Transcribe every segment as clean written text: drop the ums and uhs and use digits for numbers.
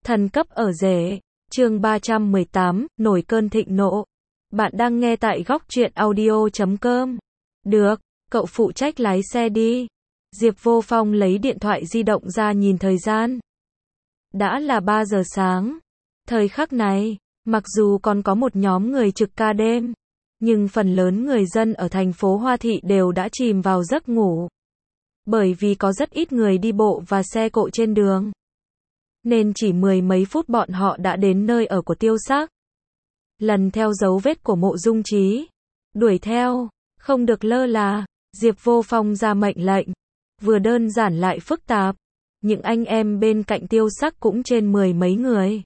Thần cấp ở rể. Chương 318, nổi cơn thịnh nộ. Bạn đang nghe tại góc truyện audio.com. Được, cậu phụ trách lái xe đi. Diệp Vô Phong lấy điện thoại di động ra nhìn thời gian. Đã là 3 giờ sáng. Thời khắc này, mặc dù còn có một nhóm người trực ca đêm, nhưng phần lớn người dân ở thành phố Hoa Thị đều đã chìm vào giấc ngủ. Bởi vì có rất ít người đi bộ và xe cộ trên đường, nên chỉ mười mấy phút bọn họ đã đến nơi ở của Tiêu Sắc. Lần theo dấu vết của Mộ Dung Trí, đuổi theo, không được lơ là. Diệp Vô Phong ra mệnh lệnh, vừa đơn giản lại phức tạp. Những anh em bên cạnh Tiêu Sắc cũng trên mười mấy người.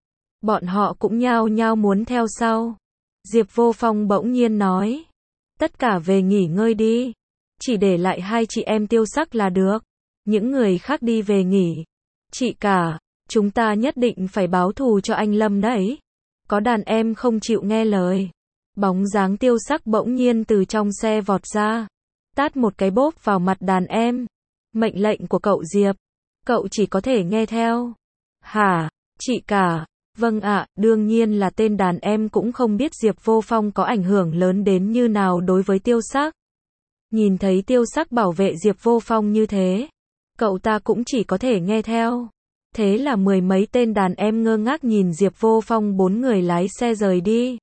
Bọn họ cũng nhao nhao muốn theo sau. Diệp Vô Phong bỗng nhiên nói, tất cả về nghỉ ngơi đi, chỉ để lại hai chị em Tiêu Sắc là được. Những người khác đi về nghỉ. Chị cả, chúng ta nhất định phải báo thù cho anh Lâm đấy. Có đàn em không chịu nghe lời. Bóng dáng Tiêu Sắc bỗng nhiên từ trong xe vọt ra, tát một cái bốp vào mặt đàn em. Mệnh lệnh của cậu Diệp, cậu chỉ có thể nghe theo. Hả, chị cả? Vâng ạ, đương nhiên là tên đàn em cũng không biết Diệp Vô Phong có ảnh hưởng lớn đến như nào đối với Tiêu Sắc. Nhìn thấy Tiêu Sắc bảo vệ Diệp Vô Phong như thế, cậu ta cũng chỉ có thể nghe theo. Thế là mười mấy tên đàn em ngơ ngác nhìn Diệp Vô Phong bốn người lái xe rời đi.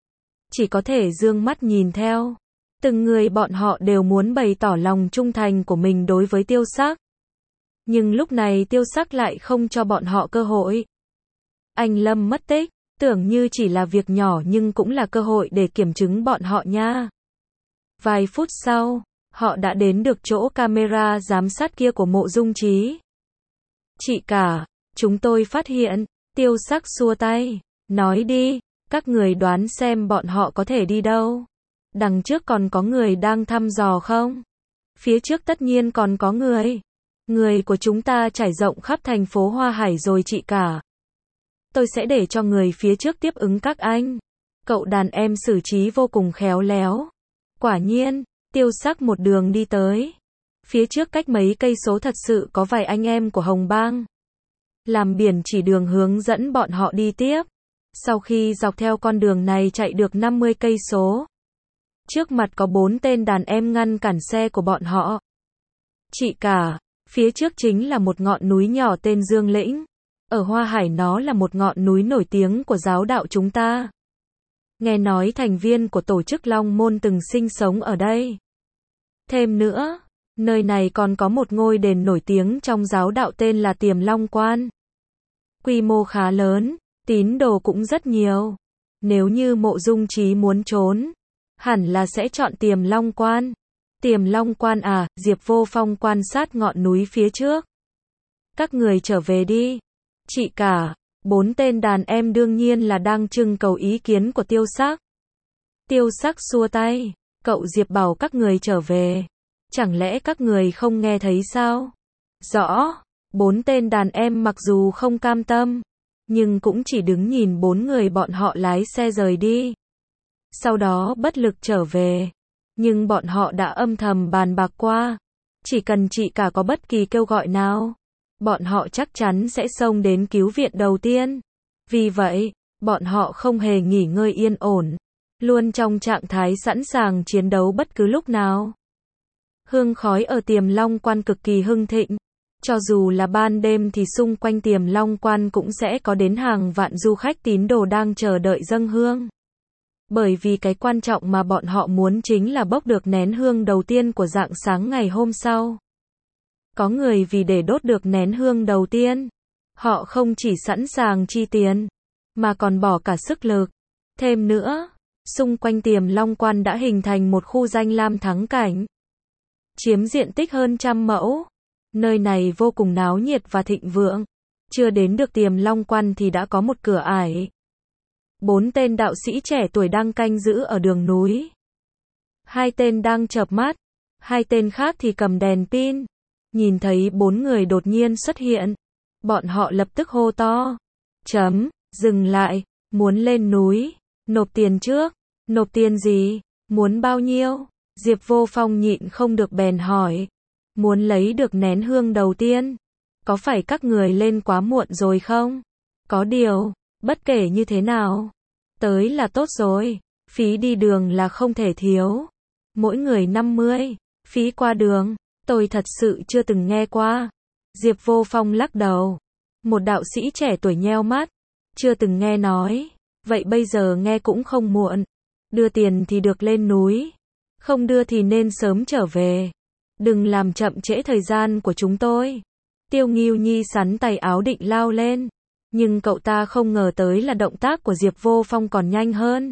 Chỉ có thể dương mắt nhìn theo. Từng người bọn họ đều muốn bày tỏ lòng trung thành của mình đối với Tiêu Sắc. Nhưng lúc này Tiêu Sắc lại không cho bọn họ cơ hội. Anh Lâm mất tích, tưởng như chỉ là việc nhỏ nhưng cũng là cơ hội để kiểm chứng bọn họ nha. Vài phút sau, họ đã đến được chỗ camera giám sát kia của Mộ Dung Trí. Chị cả, chúng tôi phát hiện. Tiêu Sắc xua tay, nói đi, các người đoán xem bọn họ có thể đi đâu. Đằng trước còn có người đang thăm dò không? Phía trước tất nhiên còn có người. Người của chúng ta trải rộng khắp thành phố Hoa Hải rồi chị cả. Tôi sẽ để cho người phía trước tiếp ứng các anh. Cậu đàn em xử trí vô cùng khéo léo. Quả nhiên, Tiêu Sắc một đường đi tới. Phía trước cách mấy cây số thật sự có vài anh em của Hồng Bang. Làm biển chỉ đường hướng dẫn bọn họ đi tiếp. Sau khi dọc theo con đường này chạy được 50 cây số, trước mặt có 4 tên đàn em ngăn cản xe của bọn họ. Chị cả, phía trước chính là một ngọn núi nhỏ tên Dương Lĩnh. Ở Hoa Hải nó là một ngọn núi nổi tiếng của giáo đạo chúng ta. Nghe nói thành viên của tổ chức Long Môn từng sinh sống ở đây. Thêm nữa, nơi này còn có một ngôi đền nổi tiếng trong giáo đạo tên là Tiềm Long Quan. Quy mô khá lớn, tín đồ cũng rất nhiều. Nếu như Mộ Dung Trí muốn trốn, hẳn là sẽ chọn Tiềm Long Quan. Tiềm Long Quan à? Diệp Vô Phong quan sát ngọn núi phía trước. Các người trở về đi. Chị cả, 4 tên đàn em đương nhiên là đang trưng cầu ý kiến của Tiêu Sắc. Tiêu Sắc xua tay, cậu Diệp bảo các người trở về. Chẳng lẽ các người không nghe thấy sao? Rõ, 4 tên đàn em mặc dù không cam tâm, nhưng cũng chỉ đứng nhìn 4 người bọn họ lái xe rời đi. Sau đó bất lực trở về. Nhưng bọn họ đã âm thầm bàn bạc qua. Chỉ cần chị cả có bất kỳ kêu gọi nào, bọn họ chắc chắn sẽ xông đến cứu viện đầu tiên. Vì vậy, bọn họ không hề nghỉ ngơi yên ổn, luôn trong trạng thái sẵn sàng chiến đấu bất cứ lúc nào. Hương khói ở Tiềm Long Quan cực kỳ hưng thịnh. Cho dù là ban đêm thì xung quanh Tiềm Long Quan cũng sẽ có đến hàng vạn du khách tín đồ đang chờ đợi dâng hương. Bởi vì cái quan trọng mà bọn họ muốn chính là bốc được nén hương đầu tiên của rạng sáng ngày hôm sau. Có người vì để đốt được nén hương đầu tiên, họ không chỉ sẵn sàng chi tiền, mà còn bỏ cả sức lực. Thêm nữa, xung quanh Tiềm Long Quan đã hình thành một khu danh lam thắng cảnh, chiếm diện tích hơn 100 mẫu. Nơi này vô cùng náo nhiệt và thịnh vượng. Chưa đến được Tiềm Long Quan thì đã có một cửa ải. 4 tên đạo sĩ trẻ tuổi đang canh giữ ở đường núi. 2 tên đang chợp mắt, 2 tên khác thì cầm đèn pin. Nhìn thấy 4 người đột nhiên xuất hiện, bọn họ lập tức hô to. Dừng lại, muốn lên núi, nộp tiền trước. Nộp tiền gì? Muốn bao nhiêu? Diệp Vô Phong nhịn không được bèn hỏi. Muốn lấy được nén hương đầu tiên. Có phải các người lên quá muộn rồi không? Có điều, bất kể như thế nào, tới là tốt rồi. Phí đi đường là không thể thiếu. Mỗi người 50, phí qua đường, tôi thật sự chưa từng nghe qua. Diệp Vô Phong lắc đầu. Một đạo sĩ trẻ tuổi nheo mắt. Chưa từng nghe nói. Vậy bây giờ nghe cũng không muộn. Đưa tiền thì được lên núi. Không đưa thì nên sớm trở về. Đừng làm chậm trễ thời gian của chúng tôi. Tiêu Ngưu Nhi sắn tay áo định lao lên. Nhưng cậu ta không ngờ tới là động tác của Diệp Vô Phong còn nhanh hơn.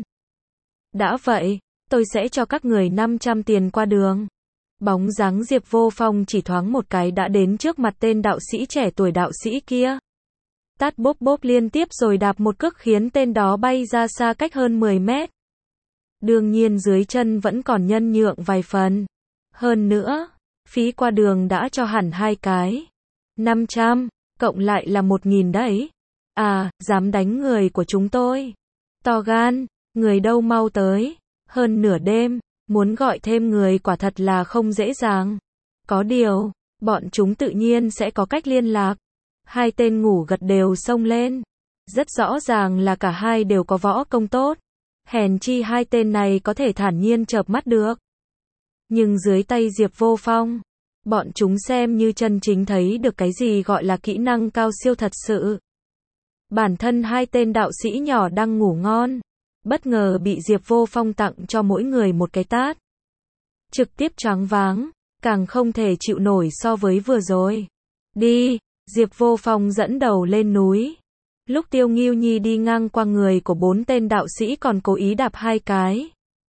Đã vậy, tôi sẽ cho các người 500 tiền qua đường. Bóng dáng Diệp Vô Phong chỉ thoáng một cái đã đến trước mặt tên đạo sĩ trẻ tuổi đạo sĩ kia. Tát bốp bốp liên tiếp rồi đạp một cước khiến tên đó bay ra xa cách hơn 10 mét. Đương nhiên dưới chân vẫn còn nhân nhượng vài phần. Hơn nữa, phí qua đường đã cho hẳn 2 cái. 500, cộng lại là 1.000 đấy. À, dám đánh người của chúng tôi. To gan, người đâu mau tới. Hơn nửa đêm, muốn gọi thêm người quả thật là không dễ dàng. Có điều, bọn chúng tự nhiên sẽ có cách liên lạc. Hai tên ngủ gật đều xông lên. Rất rõ ràng là cả hai đều có võ công tốt. Hèn chi hai tên này có thể thản nhiên chợp mắt được. Nhưng dưới tay Diệp Vô Phong, bọn chúng xem như chân chính thấy được cái gì gọi là kỹ năng cao siêu thật sự. Bản thân hai tên đạo sĩ nhỏ đang ngủ ngon, bất ngờ bị Diệp Vô Phong tặng cho mỗi người một cái tát. Trực tiếp choáng váng, càng không thể chịu nổi so với vừa rồi. Đi, Diệp Vô Phong dẫn đầu lên núi. Lúc Tiêu Ngưu Nhi đi ngang qua người của 4 tên đạo sĩ còn cố ý đạp 2 cái.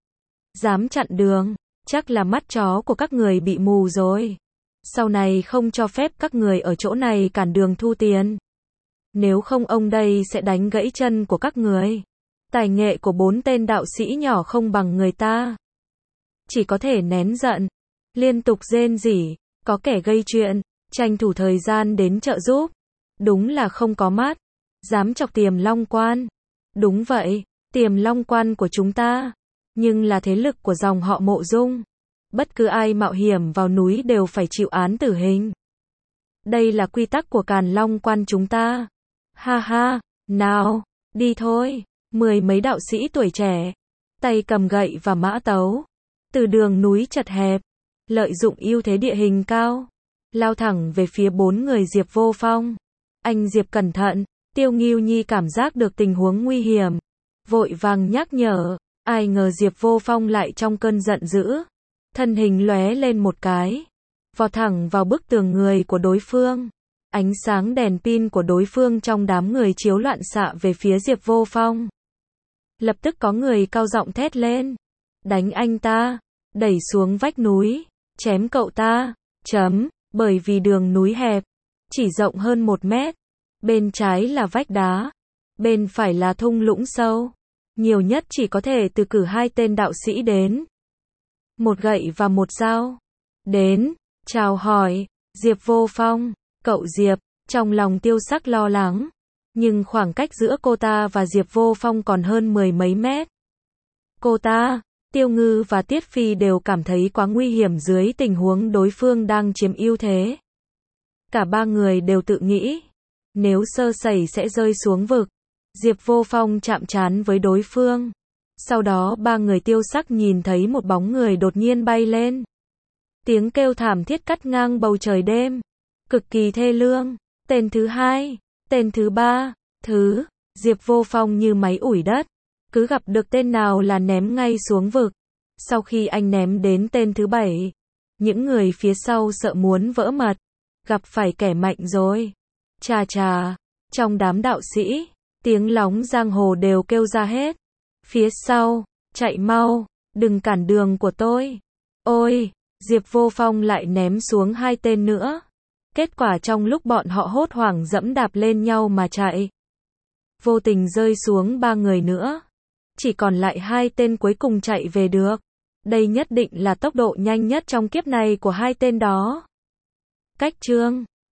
Dám chặn đường, chắc là mắt chó của các người bị mù rồi. Sau này không cho phép các người ở chỗ này cản đường thu tiền. Nếu không ông đây sẽ đánh gãy chân của các người. Tài nghệ của 4 tên đạo sĩ nhỏ không bằng người ta. Chỉ có thể nén giận, liên tục rên rỉ, có kẻ gây chuyện, tranh thủ thời gian đến trợ giúp. Đúng là không có mắt. Dám chọc Tiềm Long Quan. Đúng vậy, Tiềm Long Quan của chúng ta. Nhưng là thế lực của dòng họ Mộ Dung. Bất cứ ai mạo hiểm vào núi đều phải chịu án tử hình. Đây là quy tắc của Càn Long Quan chúng ta. Ha ha, nào, đi thôi. 10 mấy đạo sĩ tuổi trẻ, tay cầm gậy và mã tấu. Từ đường núi chật hẹp, lợi dụng ưu thế địa hình cao, lao thẳng về phía 4 người Diệp Vô Phong. Anh Diệp cẩn thận. Tiêu Ngưu Nhi cảm giác được tình huống nguy hiểm, vội vàng nhắc nhở. Ai ngờ Diệp Vô Phong lại trong cơn giận dữ, thân hình lóe lên một cái, vọt thẳng vào bức tường người của đối phương. Ánh sáng đèn pin của đối phương trong đám người chiếu loạn xạ về phía Diệp Vô Phong. Lập tức có người cao giọng thét lên. Đánh anh ta, đẩy xuống vách núi, chém cậu ta, bởi vì đường núi hẹp, chỉ rộng hơn 1 mét. Bên trái là vách đá, bên phải là thung lũng sâu. Nhiều nhất chỉ có thể từ cử 2 tên đạo sĩ đến. Một gậy và một dao. Đến, chào hỏi, Diệp Vô Phong, cậu Diệp, trong lòng Tiêu Sắc lo lắng. Nhưng khoảng cách giữa cô ta và Diệp Vô Phong còn hơn 10 mấy mét. Cô ta, Tiêu Ngư và Tiết Phi đều cảm thấy quá nguy hiểm dưới tình huống đối phương đang chiếm ưu thế. Cả 3 người đều tự nghĩ, nếu sơ sẩy sẽ rơi xuống vực. Diệp Vô Phong chạm trán với đối phương. Sau đó 3 người Tiêu Sắc nhìn thấy một bóng người đột nhiên bay lên. Tiếng kêu thảm thiết cắt ngang bầu trời đêm. Cực kỳ thê lương. Tên thứ 2, tên thứ 3, Diệp Vô Phong như máy ủi đất. Cứ gặp được tên nào là ném ngay xuống vực. Sau khi anh ném đến tên thứ 7, những người phía sau sợ muốn vỡ mật. Gặp phải kẻ mạnh rồi. Chà chà, trong đám đạo sĩ, tiếng lóng giang hồ đều kêu ra hết. Phía sau, chạy mau, đừng cản đường của tôi. Ôi, Diệp Vô Phong lại ném xuống 2 tên nữa. Kết quả trong lúc bọn họ hốt hoảng dẫm đạp lên nhau mà chạy, vô tình rơi xuống 3 người nữa. Chỉ còn lại 2 tên cuối cùng chạy về được. Đây nhất định là tốc độ nhanh nhất trong kiếp này của 2 tên đó. Cách chương